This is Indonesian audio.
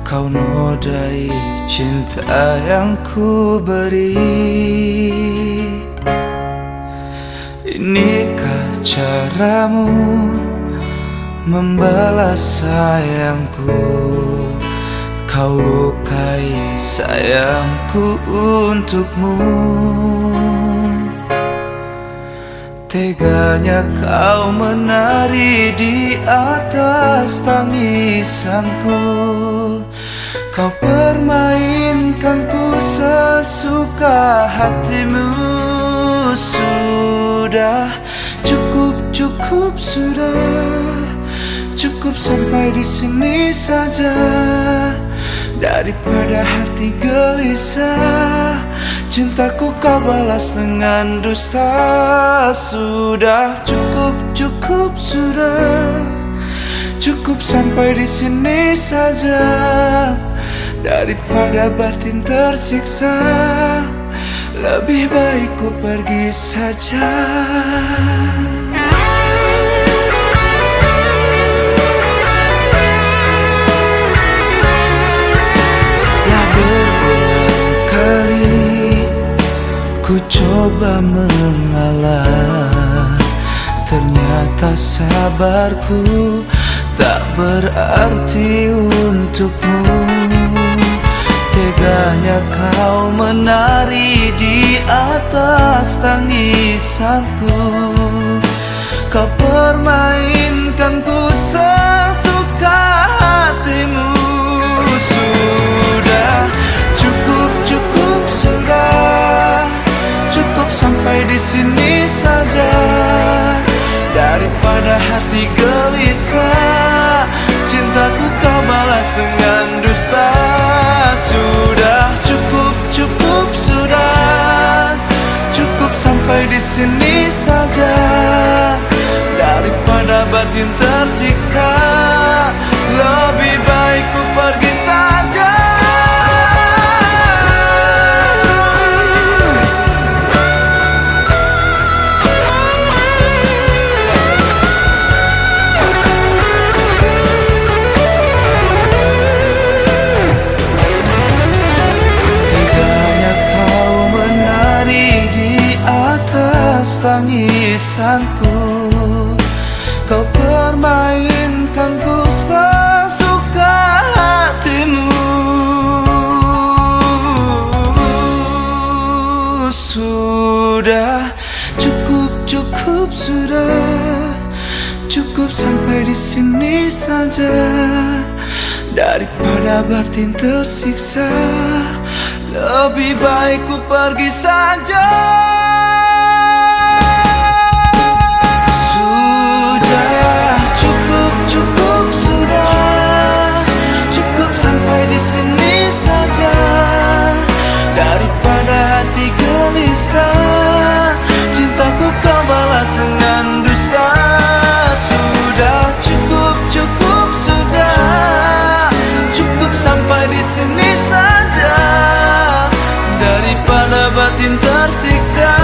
kau nodai cinta yang ku beri. Inikah caramu membalas sayangku? Kau lukai sayangku untukmu. Teganya kau menari di atas tangisanku. Kau permainkanku sesuka hatimu. Sudah, cukup sudah. Cukup sampai di sini saja. Daripada hati gelisah, cintaku kau balas dengan dusta. Sudah, cukup sudah. Cukup sampai di sini saja. Daripada batin tersiksa, lebih baik ku pergi saja. Ku coba mengalah, ternyata sabarku tak berarti untukmu. Teganya kau menari di atas tangisanku. Kau permainkanku sesuka hatimu. Sudah, cukup sudah. Cukup sampai di sini saja. Daripada hati gelisah, cintaku kau balas dengan dusta. Sudah, cukup sudah. Cukup sampai di sini saja. Daripada batin tersiksa, lebih baik ku pergi saja. Tangisanku, kau permainkanku sesuka hatimu. Sudah, cukup sudah. Cukup sampai di sini saja. Daripada batin tersiksa, lebih baik ku pergi saja. Cintaku kau balas dengan dusta. Sudah, cukup sudah. Cukup sampai di sini saja. Daripada batin tersiksa,